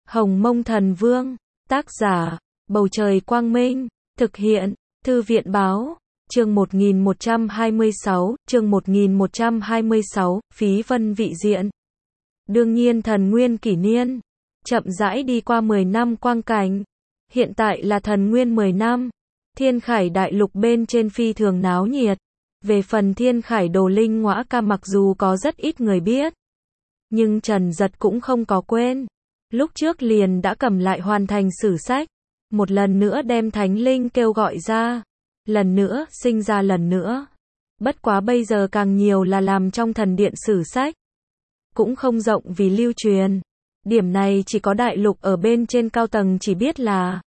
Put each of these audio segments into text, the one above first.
Hồng Mông Thần Vương, tác giả, Bầu Trời Quang Minh, thực hiện, Thư viện Báo, chương 1126, Phí Vân Vị Diện. Đương nhiên Thần Nguyên Kỷ Niên, chậm rãi đi qua 10 năm quang cảnh, hiện tại là Thần Nguyên 10 năm, Thiên Khải Đại Lục bên trên phi thường náo nhiệt. Về phần Thiên Khải Đồ Linh Ngõa Ca mặc dù có rất ít người biết, nhưng Trần Dật cũng không có quên. Lúc trước liền đã cầm lại hoàn thành sử sách, một lần nữa đem Thánh Linh kêu gọi ra, lần nữa, sinh ra lần nữa. Bất quá bây giờ càng nhiều là làm trong thần điện sử sách, cũng không rộng vì lưu truyền. Điểm này chỉ có đại lục ở bên trên cao tầng chỉ biết là,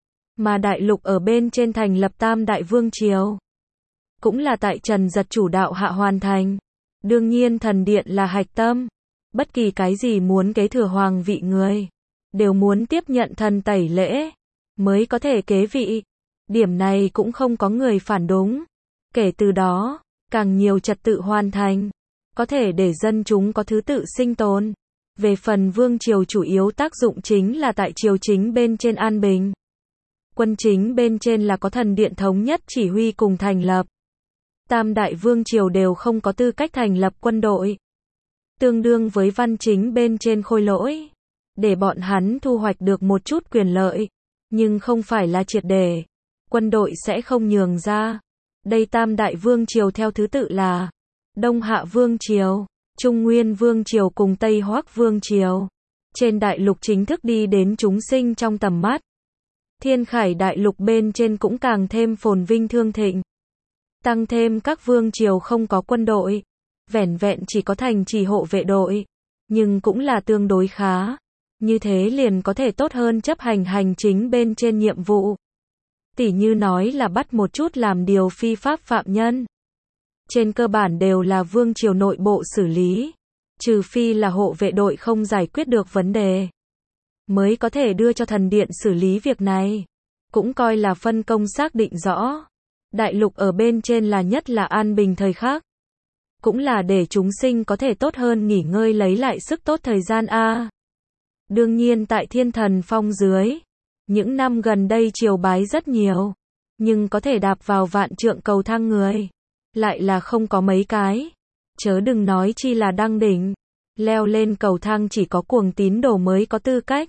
mà đại lục ở bên trên thành lập Tam Đại Vương Triều, cũng là tại Trần Dật chủ đạo hạ hoàn thành. Đương nhiên thần điện là hạch tâm, bất kỳ cái gì muốn kế thừa hoàng vị người, đều muốn tiếp nhận thần tẩy lễ, mới có thể kế vị. Điểm này cũng không có người phản đúng. Kể từ đó, càng nhiều trật tự hoàn thành, có thể để dân chúng có thứ tự sinh tồn. Về phần vương triều chủ yếu tác dụng chính là tại triều chính bên trên an bình. Quân chính bên trên là có thần điện thống nhất chỉ huy cùng thành lập. Tam đại vương triều đều không có tư cách thành lập quân đội, tương đương với văn chính bên trên khôi lỗi, để bọn hắn thu hoạch được một chút quyền lợi, nhưng không phải là triệt để. Quân đội sẽ không nhường ra. Đây Tam Đại Vương Triều theo thứ tự là Đông Hạ Vương Triều, Trung Nguyên Vương Triều cùng Tây Hoắc Vương Triều. Trên đại lục chính thức đi đến chúng sinh trong tầm mắt. Thiên Khải Đại Lục bên trên cũng càng thêm phồn vinh thương thịnh. Tăng thêm các vương triều không có quân đội, vẻn vẹn chỉ có thành trì hộ vệ đội, nhưng cũng là tương đối khá. Như thế liền có thể tốt hơn chấp hành hành chính bên trên nhiệm vụ. Tỉ như nói là bắt một chút làm điều phi pháp phạm nhân. Trên cơ bản đều là vương triều nội bộ xử lý, trừ phi là hộ vệ đội không giải quyết được vấn đề, mới có thể đưa cho thần điện xử lý việc này. Cũng coi là phân công xác định rõ. Đại lục ở bên trên là nhất là an bình thời khắc, cũng là để chúng sinh có thể tốt hơn nghỉ ngơi lấy lại sức tốt thời gian a. Đương nhiên tại Thiên Thần Phong dưới, những năm gần đây triều bái rất nhiều, nhưng có thể đạp vào vạn trượng cầu thang người, lại là không có mấy cái. Chớ đừng nói chi là đăng đỉnh, leo lên cầu thang chỉ có cuồng tín đồ mới có tư cách.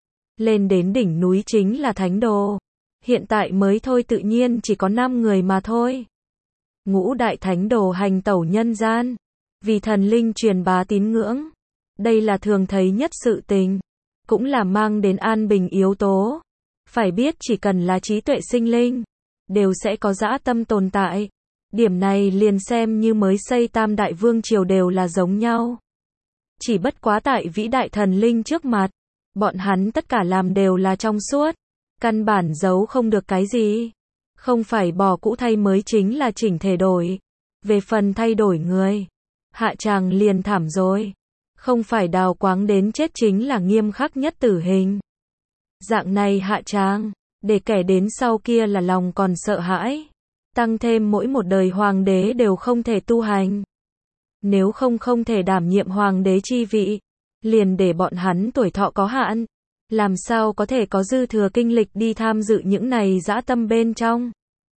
Lên đến đỉnh núi chính là thánh đồ. Hiện tại mới thôi tự nhiên chỉ có 5 người mà thôi. Ngũ đại thánh đồ hành tẩu nhân gian, vì thần linh truyền bá tín ngưỡng. Đây là thường thấy nhất sự tình, cũng là mang đến an bình yếu tố. Phải biết chỉ cần là trí tuệ sinh linh, đều sẽ có dã tâm tồn tại. Điểm này liền xem như mới xây Tam Đại Vương Triều đều là giống nhau. Chỉ bất quá tại vĩ đại thần linh trước mặt, bọn hắn tất cả làm đều là trong suốt. Căn bản giấu không được cái gì. Không phải bỏ cũ thay mới chính là chỉnh thể đổi. Về phần thay đổi người, hạ tràng liền thảm rồi. Không phải đào quáng đến chết chính là nghiêm khắc nhất tử hình. Dạng này hạ tràng, để kẻ đến sau kia là lòng còn sợ hãi. Tăng thêm mỗi một đời hoàng đế đều không thể tu hành. Nếu không thể đảm nhiệm hoàng đế chi vị, liền để bọn hắn tuổi thọ có hạn. Làm sao có thể có dư thừa kinh lịch đi tham dự những này dã tâm bên trong.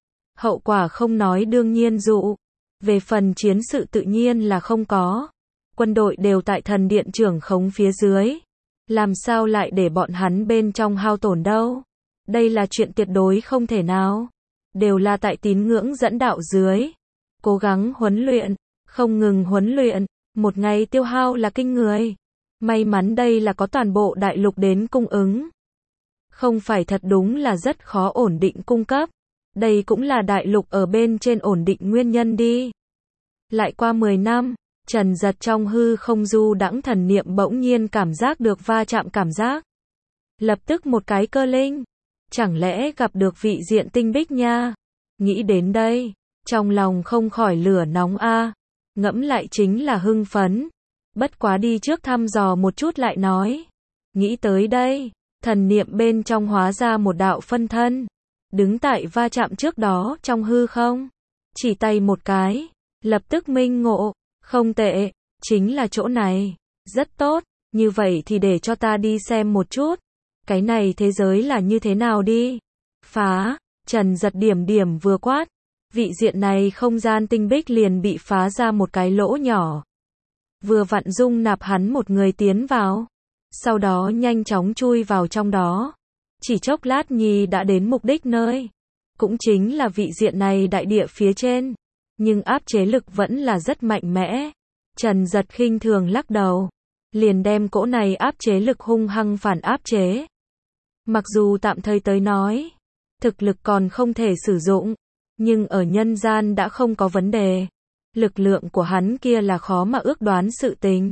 Hậu quả không nói đương nhiên dụ. Về phần chiến sự tự nhiên là không có. Quân đội đều tại thần điện trưởng khống phía dưới. Làm sao lại để bọn hắn bên trong hao tổn đâu. Đây là chuyện tuyệt đối không thể nào. Đều là tại tín ngưỡng dẫn đạo dưới. Cố gắng huấn luyện, không ngừng huấn luyện. Một ngày tiêu hao là kinh người. May mắn đây là có toàn bộ đại lục đến cung ứng. Không phải thật đúng là rất khó ổn định cung cấp. Đây cũng là đại lục ở bên trên ổn định nguyên nhân đi. Lại qua 10 năm, Trần Dật trong hư không du đãng thần niệm bỗng nhiên cảm giác được va chạm cảm giác. Lập tức một cái cơ linh. Chẳng lẽ gặp được vị diện tinh bích nha? Nghĩ đến đây, trong lòng không khỏi lửa nóng a. Ngẫm lại chính là hưng phấn. Bất quá đi trước thăm dò một chút lại nói. Nghĩ tới đây, thần niệm bên trong hóa ra một đạo phân thân. Đứng tại va chạm trước đó trong hư không. Chỉ tay một cái, lập tức minh ngộ. Không tệ, chính là chỗ này. Rất tốt, như vậy thì để cho ta đi xem một chút. Cái này thế giới là như thế nào đi? Phá, Trần Giật điểm điểm vừa quát. Vị diện này không gian tinh bích liền bị phá ra một cái lỗ nhỏ. Vừa vặn dung nạp hắn một người tiến vào. Sau đó nhanh chóng chui vào trong đó. Chỉ chốc lát Nhi đã đến mục đích nơi. Cũng chính là vị diện này đại địa phía trên. Nhưng áp chế lực vẫn là rất mạnh mẽ. Trần Giật khinh thường lắc đầu. Liền đem cỗ này áp chế lực hung hăng phản áp chế. Mặc dù tạm thời tới nói, thực lực còn không thể sử dụng, nhưng ở nhân gian đã không có vấn đề. Lực lượng của hắn kia là khó mà ước đoán sự tình.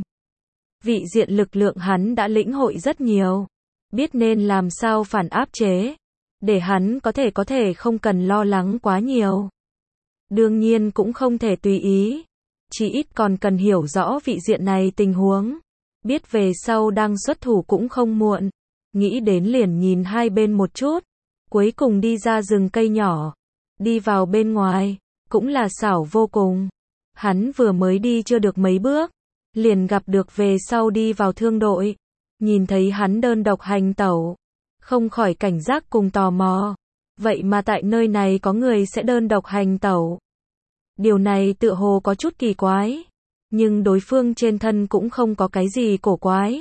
Vị diện lực lượng hắn đã lĩnh hội rất nhiều, biết nên làm sao phản áp chế, để hắn có thể không cần lo lắng quá nhiều. Đương nhiên cũng không thể tùy ý, chỉ ít còn cần hiểu rõ vị diện này tình huống, biết về sau đang xuất thủ cũng không muộn. Nghĩ đến liền nhìn hai bên một chút, cuối cùng đi ra rừng cây nhỏ, đi vào bên ngoài, cũng là xảo vô cùng. Hắn vừa mới đi chưa được mấy bước, liền gặp được về sau đi vào thương đội, nhìn thấy hắn đơn độc hành tẩu, không khỏi cảnh giác cùng tò mò. Vậy mà tại nơi này có người sẽ đơn độc hành tẩu. Điều này tựa hồ có chút kỳ quái, nhưng đối phương trên thân cũng không có cái gì cổ quái.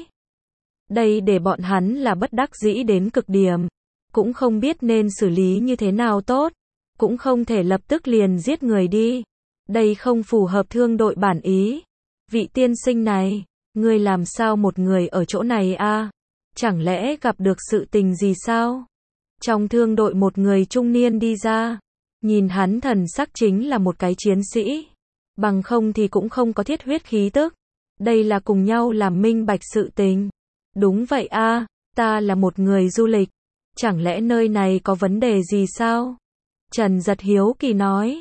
Đây để bọn hắn là bất đắc dĩ đến cực điểm, cũng không biết nên xử lý như thế nào tốt, cũng không thể lập tức liền giết người đi. Đây không phù hợp thương đội bản ý. Vị tiên sinh này, ngươi làm sao một người ở chỗ này a? Chẳng lẽ gặp được sự tình gì sao? Trong thương đội một người trung niên đi ra, nhìn hắn thần sắc chính là một cái chiến sĩ, bằng không thì cũng không có thiết huyết khí tức. Đây là cùng nhau làm minh bạch sự tình. Đúng vậy a, ta là một người du lịch, chẳng lẽ nơi này có vấn đề gì sao? Trần Giật hiếu kỳ nói.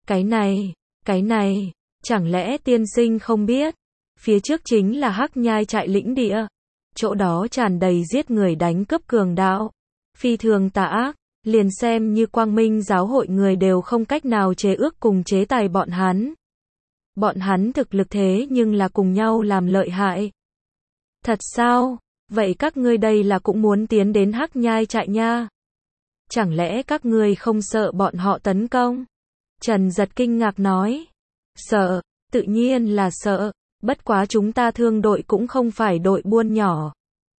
Cái này, chẳng lẽ tiên sinh không biết, phía trước chính là Hắc Nhai trại lĩnh địa, chỗ đó tràn đầy giết người đánh cướp cường đạo, phi thường tà ác, liền xem như Quang Minh giáo hội người đều không cách nào chế ước cùng chế tài bọn hắn. Bọn hắn thực lực thế nhưng là cùng nhau làm lợi hại. Thật sao? Vậy các ngươi đây là cũng muốn tiến đến Hắc Nhai trại nha? Chẳng lẽ các ngươi không sợ bọn họ tấn công? Trần Giật kinh ngạc nói. Sợ, tự nhiên là sợ, bất quá chúng ta thương đội cũng không phải đội buôn nhỏ.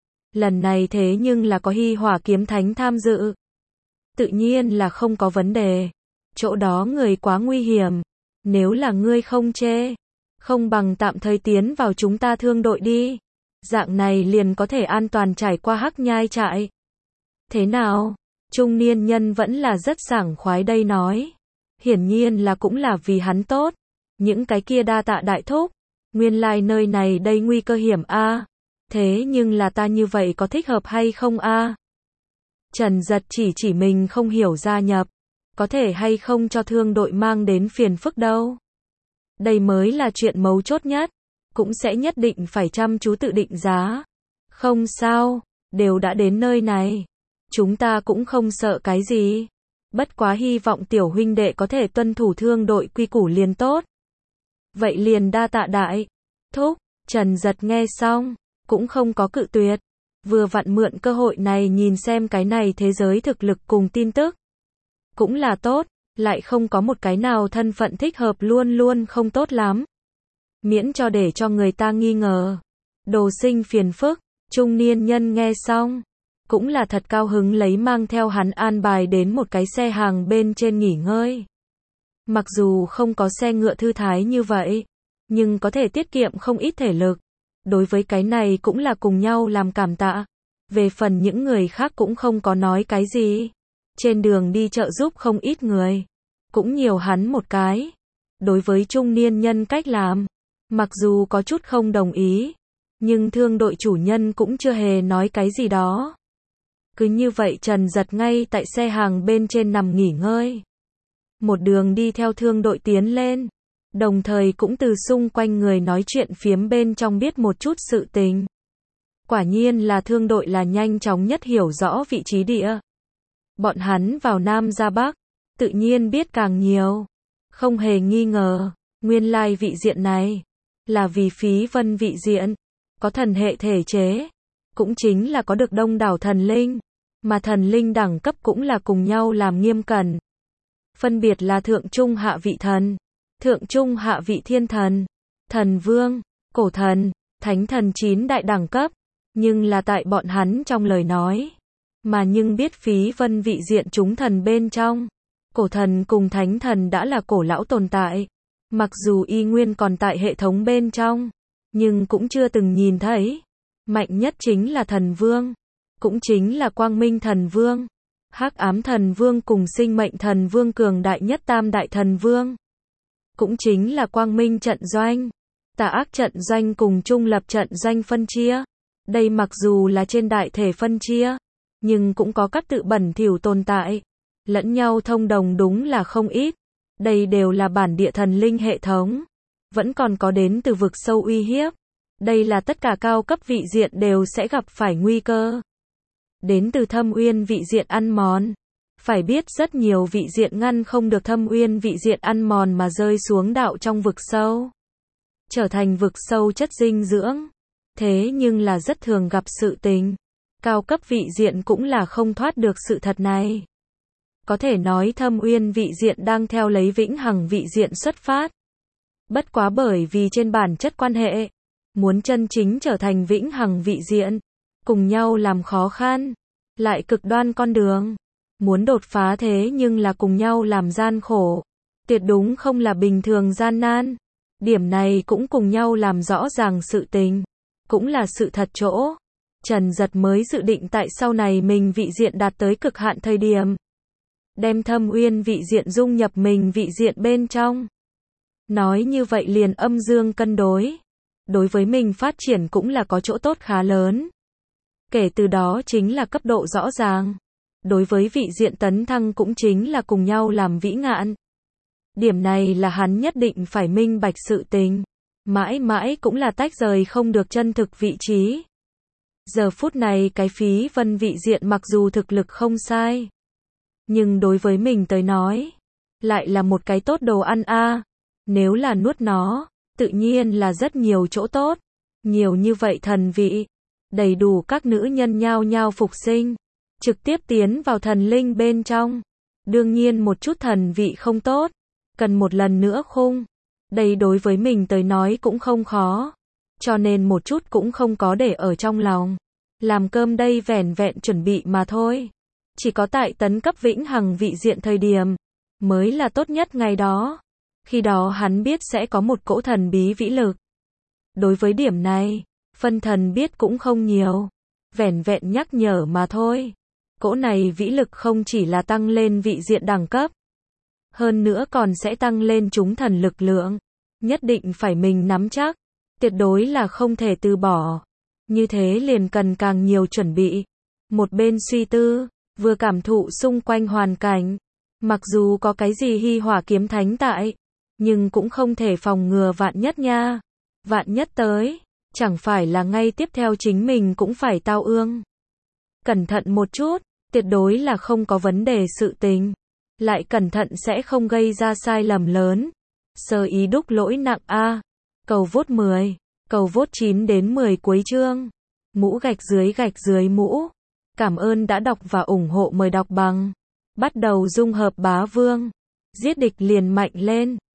Lần này thế nhưng là có Hy Hỏa Kiếm Thánh tham dự. Tự nhiên là không có vấn đề. Chỗ đó người quá nguy hiểm. Nếu là ngươi không chê, không bằng tạm thời tiến vào chúng ta thương đội đi. Dạng này liền có thể an toàn trải qua Hắc Nhai trại. Thế nào? Trung niên nhân vẫn là rất sảng khoái đây nói. Hiển nhiên là cũng là vì hắn tốt. Những cái kia đa tạ đại thúc. Nguyên lai nơi này đây nguy cơ hiểm a. Thế nhưng là ta như vậy có thích hợp hay không a? Trần Giật chỉ mình không hiểu gia nhập. Có thể hay không cho thương đội mang đến phiền phức đâu. Đây mới là chuyện mấu chốt nhất. Cũng sẽ nhất định phải chăm chú tự định giá. Không sao, đều đã đến nơi này. Chúng ta cũng không sợ cái gì. Bất quá hy vọng tiểu huynh đệ có thể tuân thủ thương đội quy củ liền tốt. Vậy liền đa tạ đại thúc. Trần Giật nghe xong, cũng không có cự tuyệt. Vừa vặn mượn cơ hội này nhìn xem cái này thế giới thực lực cùng tin tức. Cũng là tốt, lại không có một cái nào thân phận thích hợp luôn luôn không tốt lắm. Miễn cho để cho người ta nghi ngờ. Đồ sinh phiền phức. Trung niên nhân nghe xong, cũng là thật cao hứng lấy mang theo hắn an bài đến một cái xe hàng bên trên nghỉ ngơi. Mặc dù không có xe ngựa thư thái như vậy, nhưng có thể tiết kiệm không ít thể lực. Đối với cái này cũng là cùng nhau làm cảm tạ. Về phần những người khác cũng không có nói cái gì. Trên đường đi trợ giúp không ít người. Cũng nhiều hắn một cái. Đối với trung niên nhân cách làm, mặc dù có chút không đồng ý, nhưng thương đội chủ nhân cũng chưa hề nói cái gì đó. Cứ như vậy Trần Giật ngay tại xe hàng bên trên nằm nghỉ ngơi. Một đường đi theo thương đội tiến lên, đồng thời cũng từ xung quanh người nói chuyện phiếm bên trong biết một chút sự tình. Quả nhiên là thương đội là nhanh chóng nhất hiểu rõ vị trí địa. Bọn hắn vào Nam ra Bắc, tự nhiên biết càng nhiều. Không hề nghi ngờ, nguyên lai vị diện này là vì Phí Vân vị diện, có thần hệ thể chế, cũng chính là có được đông đảo thần linh, mà thần linh đẳng cấp cũng là cùng nhau làm nghiêm cẩn. Phân biệt là thượng trung hạ vị thần, thượng trung hạ vị thiên thần, thần vương, cổ thần, thánh thần 9 đại đẳng cấp, nhưng là tại bọn hắn trong lời nói, mà nhưng biết phí vân vị diện chúng thần bên trong, cổ thần cùng thánh thần đã là cổ lão tồn tại, mặc dù y nguyên còn tại hệ thống bên trong, nhưng cũng chưa từng nhìn thấy. Mạnh nhất chính là thần vương, cũng chính là quang minh thần vương, hắc ám thần vương cùng sinh mệnh thần vương cường đại nhất tam đại thần vương, cũng chính là quang minh trận doanh, tà ác trận doanh cùng trung lập trận doanh phân chia. Đây mặc dù là trên đại thể phân chia, nhưng cũng có các tự bẩn thỉu tồn tại, lẫn nhau thông đồng đúng là không ít. Đây đều là bản địa thần linh hệ thống, vẫn còn có đến từ vực sâu uy hiếp. Đây là tất cả cao cấp vị diện đều sẽ gặp phải nguy cơ. Đến từ thâm uyên vị diện ăn mòn. Phải biết rất nhiều vị diện ngăn không được thâm uyên vị diện ăn mòn mà rơi xuống đạo trong vực sâu, trở thành vực sâu chất dinh dưỡng. Thế nhưng là rất thường gặp sự tình. Cao cấp vị diện cũng là không thoát được sự thật này. Có thể nói thâm uyên vị diện đang theo lấy vĩnh hằng vị diện xuất phát. Bất quá bởi vì trên bản chất quan hệ, muốn chân chính trở thành vĩnh hằng vị diện, cùng nhau làm khó khăn, lại cực đoan con đường. Muốn đột phá thế nhưng là cùng nhau làm gian khổ, tuyệt đúng không là bình thường gian nan. Điểm này cũng cùng nhau làm rõ ràng sự tình, cũng là sự thật chỗ. Trần Giật mới dự định tại sau này mình vị diện đạt tới cực hạn thời điểm, đem thâm uyên vị diện dung nhập mình vị diện bên trong. Nói như vậy liền âm dương cân đối. Đối với mình phát triển cũng là có chỗ tốt khá lớn. Kể từ đó chính là cấp độ rõ ràng. Đối với vị diện tấn thăng cũng chính là cùng nhau làm vĩ ngạn. Điểm này là hắn nhất định phải minh bạch sự tình. Mãi mãi cũng là tách rời không được chân thực vị trí. Giờ phút này cái phí vân vị diện mặc dù thực lực không sai, nhưng đối với mình tới nói, lại là một cái tốt đồ ăn a. Nếu là nuốt nó, tự nhiên là rất nhiều chỗ tốt. Nhiều như vậy thần vị, đầy đủ các nữ nhân nhao nhao phục sinh, trực tiếp tiến vào thần linh bên trong. Đương nhiên một chút thần vị không tốt, cần một lần nữa khung. Đây đối với mình tới nói cũng không khó, cho nên một chút cũng không có để ở trong lòng. Làm cơm đây vẻn vẹn chuẩn bị mà thôi. Chỉ có tại tấn cấp vĩnh hằng vị diện thời điểm, mới là tốt nhất ngày đó. Khi đó hắn biết sẽ có một cỗ thần bí vĩ lực. Đối với điểm này, phân thần biết cũng không nhiều, vẻn vẹn nhắc nhở mà thôi. Cỗ này vĩ lực không chỉ là tăng lên vị diện đẳng cấp, hơn nữa còn sẽ tăng lên chúng thần lực lượng. Nhất định phải mình nắm chắc, tuyệt đối là không thể từ bỏ. Như thế liền cần càng nhiều chuẩn bị. Một bên suy tư, vừa cảm thụ xung quanh hoàn cảnh. Mặc dù có cái gì hy hỏa kiếm thánh tại, nhưng cũng không thể phòng ngừa vạn nhất nha. Vạn nhất tới, chẳng phải là ngay tiếp theo chính mình cũng phải tao ương. Cẩn thận một chút, tuyệt đối là không có vấn đề sự tình. Lại cẩn thận sẽ không gây ra sai lầm lớn. Sơ ý đúc lỗi nặng a. Cầu vote 10, cầu vote 9 đến 10 cuối chương. Mũ gạch dưới mũ. Cảm ơn đã đọc và ủng hộ, mời đọc bằng. Bắt đầu dung hợp bá vương. Giết địch liền mạnh lên.